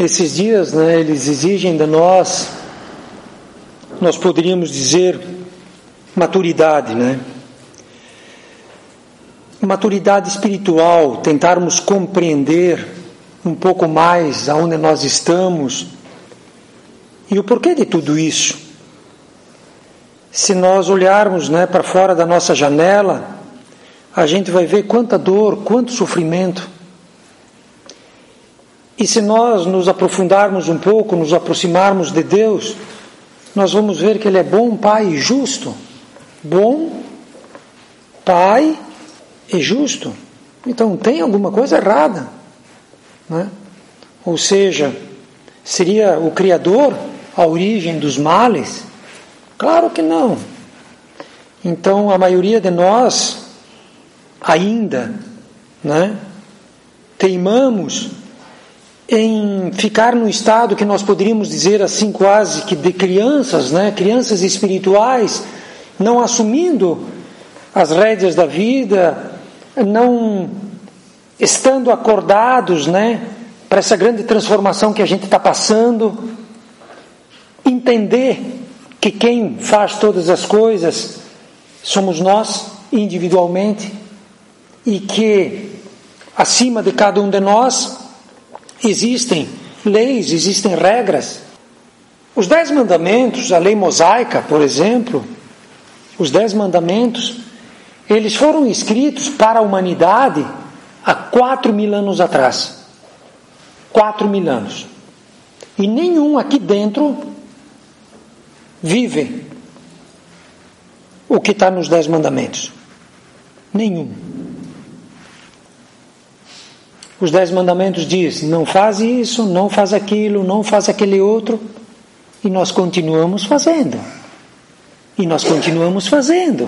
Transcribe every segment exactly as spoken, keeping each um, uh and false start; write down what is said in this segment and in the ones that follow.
Esses dias, né, eles exigem de nós, nós poderíamos dizer, maturidade, né? Maturidade espiritual, tentarmos compreender um pouco mais aonde nós estamos e o porquê de tudo isso. Se nós olharmos, né, para fora da nossa janela, a gente vai ver quanta dor, quanto sofrimento. E se nós nos aprofundarmos um pouco, nos aproximarmos de Deus, nós vamos ver que Ele é bom Pai e justo. Bom Pai e justo. Então tem alguma coisa errada, né? Ou seja, seria o Criador a origem dos males? Claro que não. Então a maioria de nós ainda, né, teimamos em ficar num estado que nós poderíamos dizer assim quase que de crianças, né, crianças espirituais, não assumindo as rédeas da vida, não estando acordados, né, para essa grande transformação que a gente está passando, entender que quem faz todas as coisas somos nós individualmente e que acima de cada um de nós existem leis, existem regras. Os dez mandamentos, a lei mosaica, por exemplo, os dez mandamentos, eles foram escritos para a humanidade há quatro mil anos atrás. Quatro mil anos. E nenhum aqui dentro vive o que está nos dez mandamentos. Nenhum. Os dez mandamentos dizem, não faz isso, não faz aquilo, não faz aquele outro. E nós continuamos fazendo. E nós continuamos fazendo.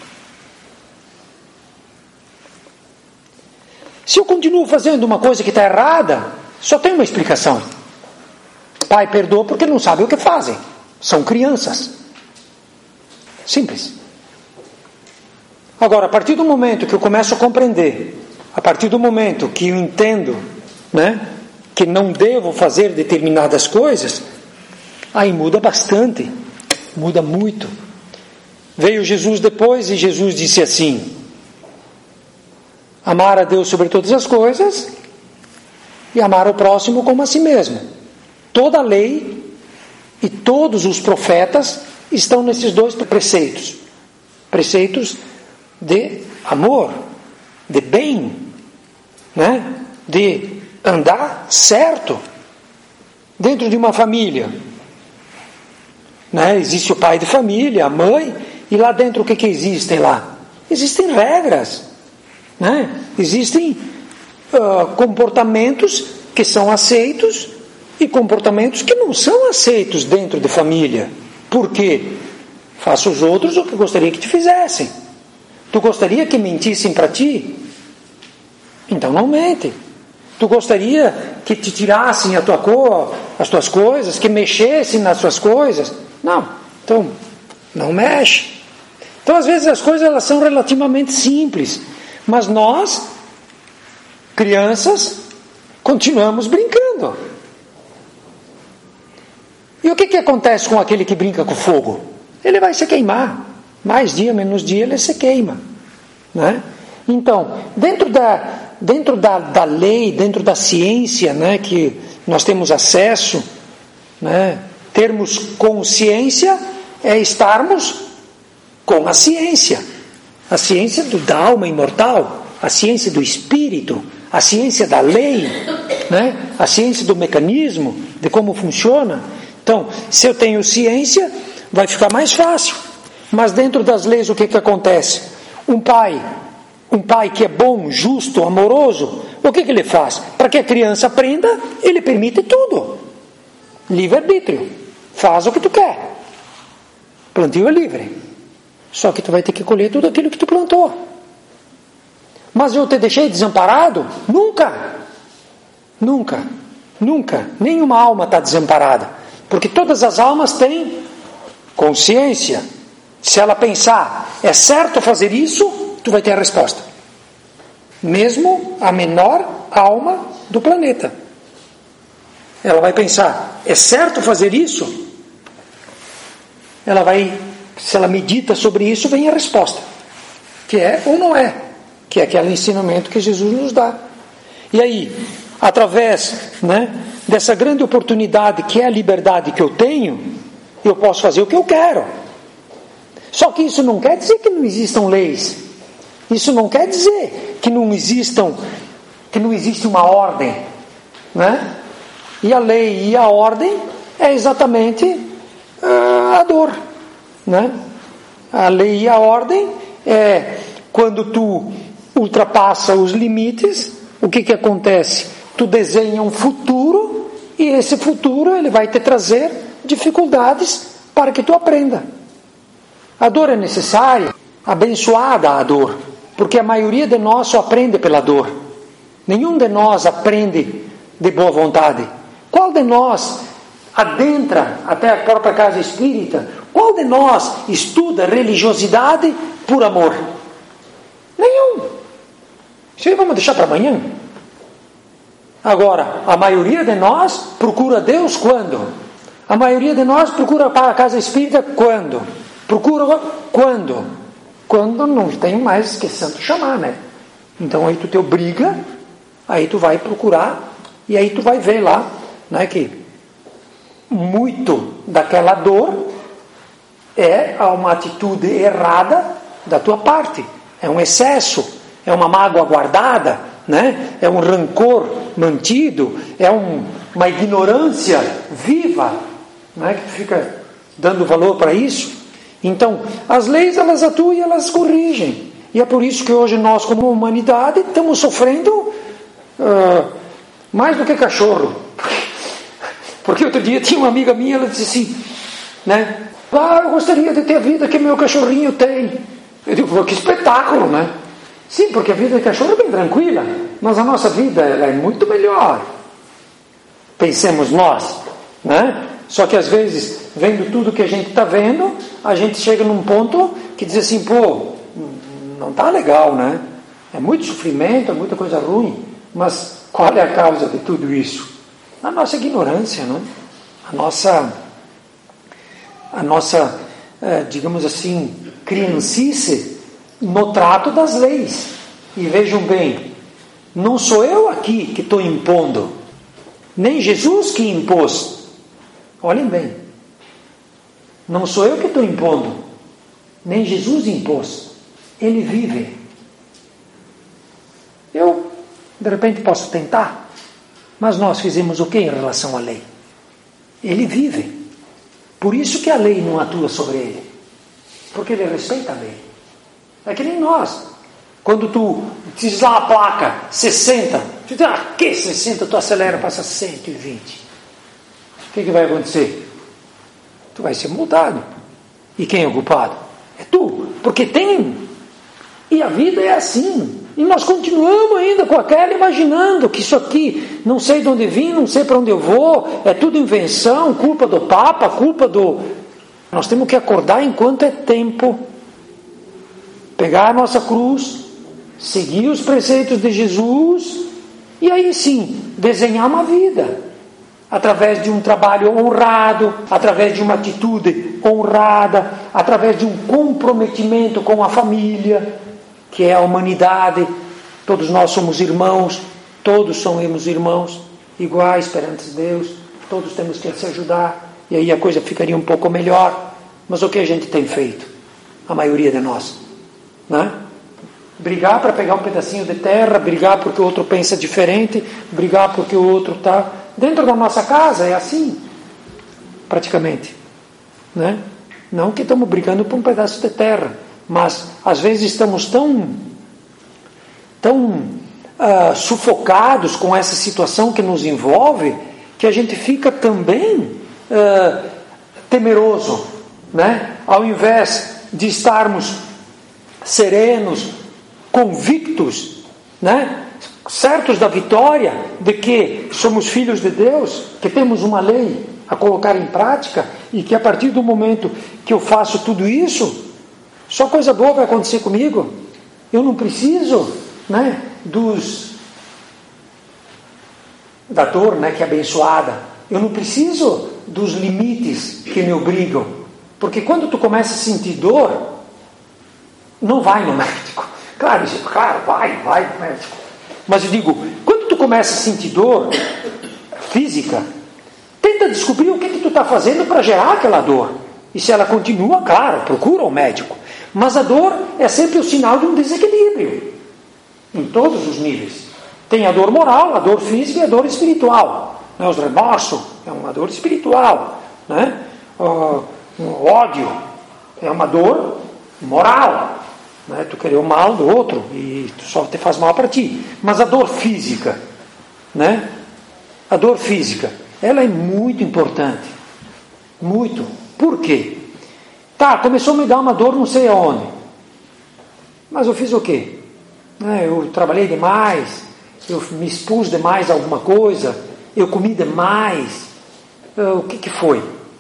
Se eu continuo fazendo uma coisa que está errada, só tem uma explicação. Pai perdoa porque não sabe o que fazem. São crianças. Simples. Agora, a partir do momento que eu começo a compreender, a partir do momento que eu entendo, né, que não devo fazer determinadas coisas, aí muda bastante, muda muito. Veio Jesus depois e Jesus disse assim, amar a Deus sobre todas as coisas e amar o próximo como a si mesmo. Toda a lei e todos os profetas estão nesses dois preceitos. Preceitos de amor, de bem, né? De andar certo dentro de uma família, né? Existe o pai de família, a mãe, e lá dentro o que que existem lá? Existem regras, né? Existem uh, comportamentos que são aceitos e comportamentos que não são aceitos dentro de família. Por quê? Faça os outros o que gostaria que te fizessem. Tu gostaria que mentissem para ti? Então não mente. Tu gostaria que te tirassem a tua cor, as tuas coisas, que mexessem nas tuas coisas? Não. Então, não mexe. Então, às vezes, as coisas elas são relativamente simples. Mas nós, crianças, continuamos brincando. E o que, que acontece com aquele que brinca com fogo? Ele vai se queimar. Mais dia, menos dia, ele se queima, né? Então, dentro da, dentro da, da lei, dentro da ciência, né, que nós temos acesso, né, termos consciência é estarmos com a ciência. A ciência do, da alma imortal, a ciência do espírito, a ciência da lei, né, a ciência do mecanismo, de como funciona. Então, se eu tenho ciência, vai ficar mais fácil. Mas dentro das leis o que que acontece? Um pai, um pai que é bom, justo, amoroso, o que que ele faz? Para que a criança aprenda, ele permite tudo. Livre-arbítrio. Faz o que tu quer. Plantio é livre. Só que tu vai ter que colher tudo aquilo que tu plantou. Mas eu te deixei desamparado? Nunca. Nunca. Nunca. Nenhuma alma está desamparada. Porque todas as almas têm consciência. Se ela pensar, é certo fazer isso, tu vai ter a resposta. Mesmo a menor alma do planeta. ela vai pensar, é certo fazer isso? Ela vai, se ela medita sobre isso, vem a resposta, que é ou não é, que é aquele ensinamento que Jesus nos dá. E aí, através, né, dessa grande oportunidade que é a liberdade que eu tenho, eu posso fazer o que eu quero. Só que isso não quer dizer que não existam leis. Isso não quer dizer que não existam, que não existe uma ordem, né? E a lei e a ordem é exatamente uh, a dor, né? A lei e a ordem é quando tu ultrapassa os limites, o que que acontece? Tu desenha um futuro e esse futuro ele vai te trazer dificuldades para que tu aprenda. A dor é necessária, abençoada a dor, porque a maioria de nós só aprende pela dor. Nenhum de nós aprende de boa vontade. Qual de nós adentra até a própria casa espírita? Qual de nós estuda religiosidade por amor? Nenhum. Isso aí vamos deixar para amanhã. Agora, a maioria de nós procura Deus quando? A maioria de nós procura para a casa espírita quando? Procura quando? Quando não tem mais que santo chamar, né? Então aí tu te obriga, aí tu vai procurar, e aí tu vai ver lá, né, que muito daquela dor é uma atitude errada da tua parte, é um excesso, é uma mágoa guardada, né? É um rancor mantido, é um, uma ignorância viva, né, que tu fica dando valor para isso. Então, as leis, elas atuam e elas corrigem. E é por isso que hoje nós, como humanidade, estamos sofrendo uh, mais do que cachorro. Porque outro dia tinha uma amiga minha, ela disse assim, né? Ah, eu gostaria de ter a vida que meu cachorrinho tem. Eu digo, que espetáculo, né? Sim, porque a vida de cachorro é bem tranquila, mas a nossa vida ela é muito melhor. Pensemos nós, né? Só que às vezes, vendo tudo que a gente está vendo, a gente chega num ponto que diz assim, pô, não está legal, né? É muito sofrimento, é muita coisa ruim, mas qual é a causa de tudo isso? A nossa ignorância, né? A nossa, a nossa, eh, digamos assim, criancice no trato das leis. E vejam bem, não sou eu aqui que estou impondo, nem Jesus que impôs. Olhem bem, não sou eu que estou impondo, nem Jesus impôs, Ele vive. Eu, de repente, posso tentar, mas nós fizemos o que em relação à lei? Ele vive, por isso que a lei não atua sobre ele, porque ele respeita a lei. É que nem nós, quando tu diz lá a placa sessenta, tu diz, ah, que sessenta, tu acelera, passa cento e vinte. O que, que vai acontecer? Tu vai ser multado. E quem é o culpado? É tu. Porque tem. E a vida é assim. E nós continuamos ainda com aquela imaginando que isso aqui, não sei de onde vim, não sei para onde eu vou, é tudo invenção, culpa do Papa, culpa do... Nós temos que acordar enquanto é tempo. Pegar a nossa cruz, seguir os preceitos de Jesus, e aí sim, desenhar uma vida. Através de um trabalho honrado, através de uma atitude honrada, através de um comprometimento com a família, que é a humanidade. Todos nós somos irmãos, todos somos irmãos, iguais perante Deus, todos temos que se ajudar, e aí a coisa ficaria um pouco melhor. Mas o que a gente tem feito? A maioria de nós, né? Brigar para pegar um pedacinho de terra, brigar porque o outro pensa diferente, brigar porque o outro está... Dentro da nossa casa é assim, praticamente, né? Não que estamos brigando por um pedaço de terra, mas às vezes estamos tão, tão uh, sufocados com essa situação que nos envolve, que a gente fica também uh, temeroso, né? Ao invés de estarmos serenos, convictos, né? Certos da vitória, de que somos filhos de Deus, que temos uma lei a colocar em prática, e que a partir do momento que eu faço tudo isso, só coisa boa vai acontecer comigo. Eu não preciso, né, dos da dor, né, que é abençoada, Eu não preciso dos limites que me obrigam. Porque quando tu começa a sentir dor, não vai no médico. Claro, claro, vai, vai no médico. Mas eu digo, quando tu começa a sentir dor física, tenta descobrir o que, que tu está fazendo para gerar aquela dor. E se ela continua, claro, procura o médico. Mas a dor é sempre o sinal de um desequilíbrio. Em todos os níveis. Tem a dor moral, a dor física e a dor espiritual. Né? Os remorsos é uma dor espiritual. Né? O, o ódio é uma dor moral. Né? Tu querer o mal do outro e tu só te faz mal para ti. Mas a dor física, né? A dor física, ela é muito importante. Muito. Por quê? Tá, começou a me dar uma dor não sei aonde. Mas eu fiz o quê? Eu trabalhei demais, eu me expus demais a alguma coisa, eu comi demais. O que que foi?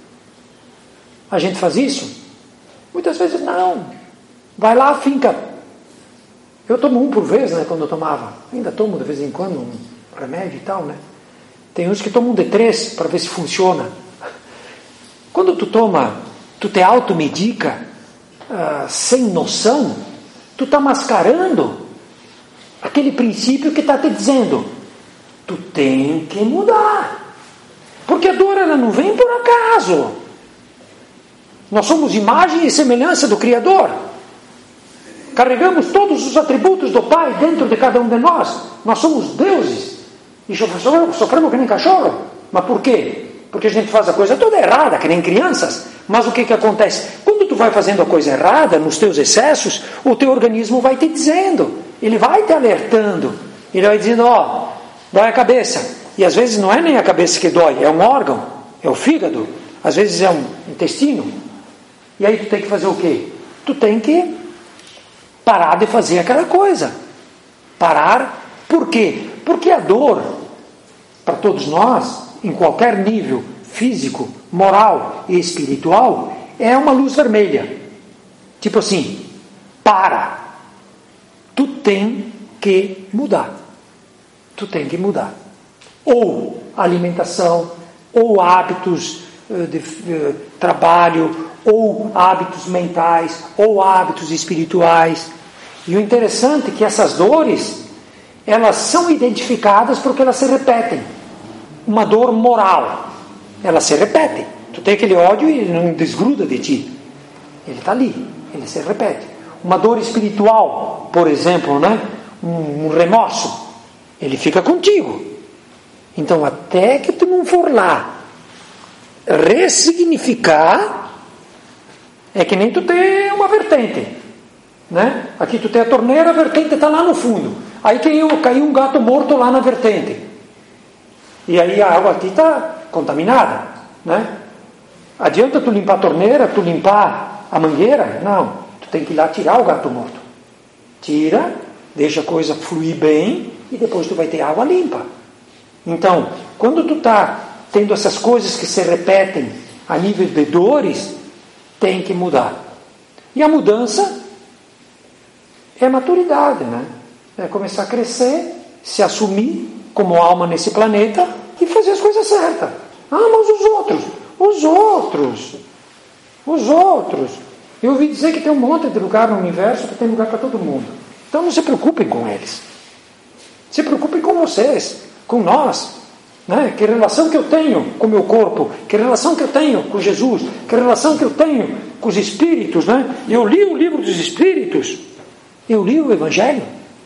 A gente faz isso? Muitas vezes não. Vai lá, finca. Eu tomo um por vez, né, quando eu tomava. Ainda tomo de vez em quando um remédio e tal, né? Tem uns que tomam um de três para ver se funciona. Quando tu toma, tu te automedica uh, sem noção, tu está mascarando aquele princípio que está te dizendo, tu tem que mudar. Porque a dor ela não vem por acaso. Nós somos imagem e semelhança do Criador. Carregamos todos os atributos do Pai dentro de cada um de nós. Nós somos deuses. E sofremos que nem cachorro. Mas por quê? Porque a gente faz a coisa toda errada, que nem crianças. Mas o que que acontece? Quando tu vai fazendo a coisa errada, nos teus excessos, o teu organismo vai te dizendo. Ele vai te alertando. Ele vai dizendo, ó, dói a cabeça. E às vezes não é nem a cabeça que dói, é um órgão, é o fígado. Às vezes é um intestino. E aí tu tem que fazer o quê? Tu tem que parar de fazer aquela coisa. Parar. Por quê? Porque a dor, para todos nós, em qualquer nível físico, moral e espiritual, é uma luz vermelha. Tipo assim, para. Tu tem que mudar. Tu tem que mudar. Ou alimentação, ou hábitos uh, de uh, trabalho, ou hábitos mentais, ou hábitos espirituais. E o interessante é que essas dores, elas são identificadas porque elas se repetem. Uma dor moral, ela se repete. Tu tem aquele ódio e ele não desgruda de ti. Ele está ali, ele se repete. Uma dor espiritual, por exemplo, né? um, um remorso, ele fica contigo. Então, até que tu não for lá ressignificar, é que nem tu tem uma vertente. Né? Aqui tu tem a torneira, a vertente está lá no fundo. Aí caiu, caiu um gato morto lá na vertente. E aí a água aqui está contaminada. Né? Adianta tu limpar a torneira, tu limpar a mangueira? Não. Tu tem que ir lá tirar o gato morto. Tira, deixa a coisa fluir bem e depois tu vai ter água limpa. Então, quando tu está tendo essas coisas que se repetem a nível de dores, tem que mudar. E a mudança é maturidade, né? É começar a crescer, se assumir como alma nesse planeta e fazer as coisas certas. Ah, mas os outros, os outros, os outros. Eu ouvi dizer que tem um monte de lugar no universo que tem lugar para todo mundo. Então não se preocupem com eles. Se preocupem com vocês, com nós. Né? Que relação que eu tenho com o meu corpo, que relação que eu tenho com Jesus, que relação que eu tenho com os Espíritos. Né? Eu li o livro dos Espíritos, eu li o Evangelho.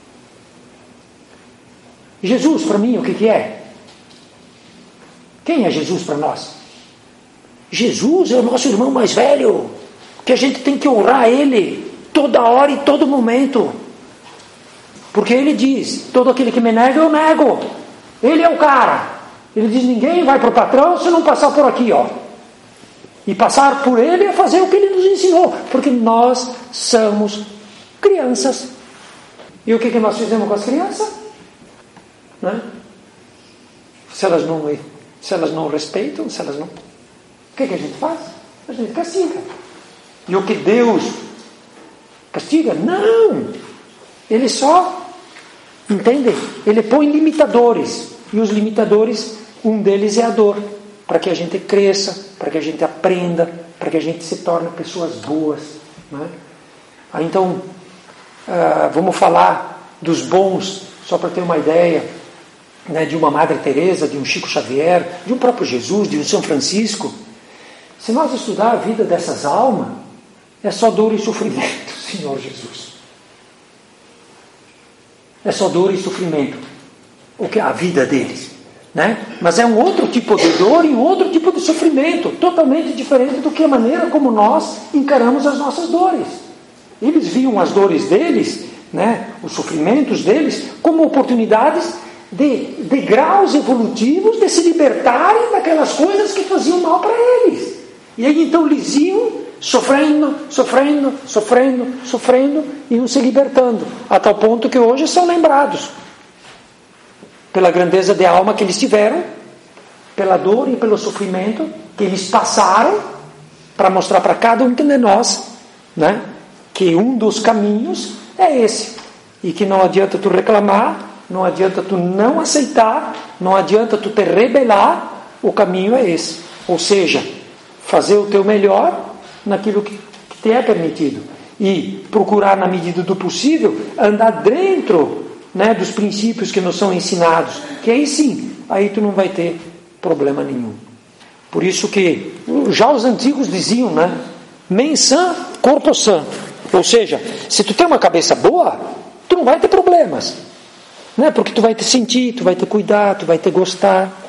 Jesus para mim o que, que é? Quem é Jesus para nós? Jesus é o nosso irmão mais velho, que a gente tem que honrar Ele toda hora e todo momento. Porque Ele diz, todo aquele que me nega, eu nego. Ele é o cara. Ele diz, ninguém vai para o patrão se não passar por aqui, ó. E passar por Ele é fazer o que Ele nos ensinou. Porque nós somos crianças. E o que, que nós fizemos com as crianças? Né? Se elas não, se elas não respeitam, se elas não... O que, que a gente faz? A gente castiga. E o que Deus castiga? Não! Ele só, entende? Ele põe limitadores. E os limitadores, um deles é a dor. para que a gente cresça, para que a gente aprenda, para que a gente se torne pessoas boas. Né? Ah, então, ah, vamos falar dos bons, só para ter uma ideia, né, de uma Madre Teresa, de um Chico Xavier, de um próprio Jesus, de um São Francisco. Se nós estudar a vida dessas almas, é só dor e sofrimento, Senhor Jesus. É só dor e sofrimento, o que é a vida deles. Né? Mas é um outro tipo de dor e um outro tipo de sofrimento, totalmente diferente do que a maneira como nós encaramos as nossas dores. Eles viam as dores deles, né, os sofrimentos deles, como oportunidades de, de graus evolutivos de se libertarem daquelas coisas que faziam mal para eles. E aí então eles iam sofrendo, sofrendo, sofrendo, sofrendo, iam se libertando, a tal ponto que hoje são lembrados pela grandeza de alma que eles tiveram, pela dor e pelo sofrimento que eles passaram, para mostrar para cada um de nós, né, que um dos caminhos é esse, e que não adianta tu reclamar, não adianta tu não aceitar, não adianta tu te rebelar, o caminho é esse, ou seja, fazer o teu melhor naquilo que te é permitido, e procurar na medida do possível andar dentro, né, dos princípios que nos são ensinados, que aí sim, aí tu não vai ter problema nenhum. Por isso que já os antigos diziam, né, mens sã, corpo sã. Ou seja, se tu tem uma cabeça boa, tu não vai ter problemas, né, porque tu vai te sentir, tu vai te cuidar, tu vai te gostar.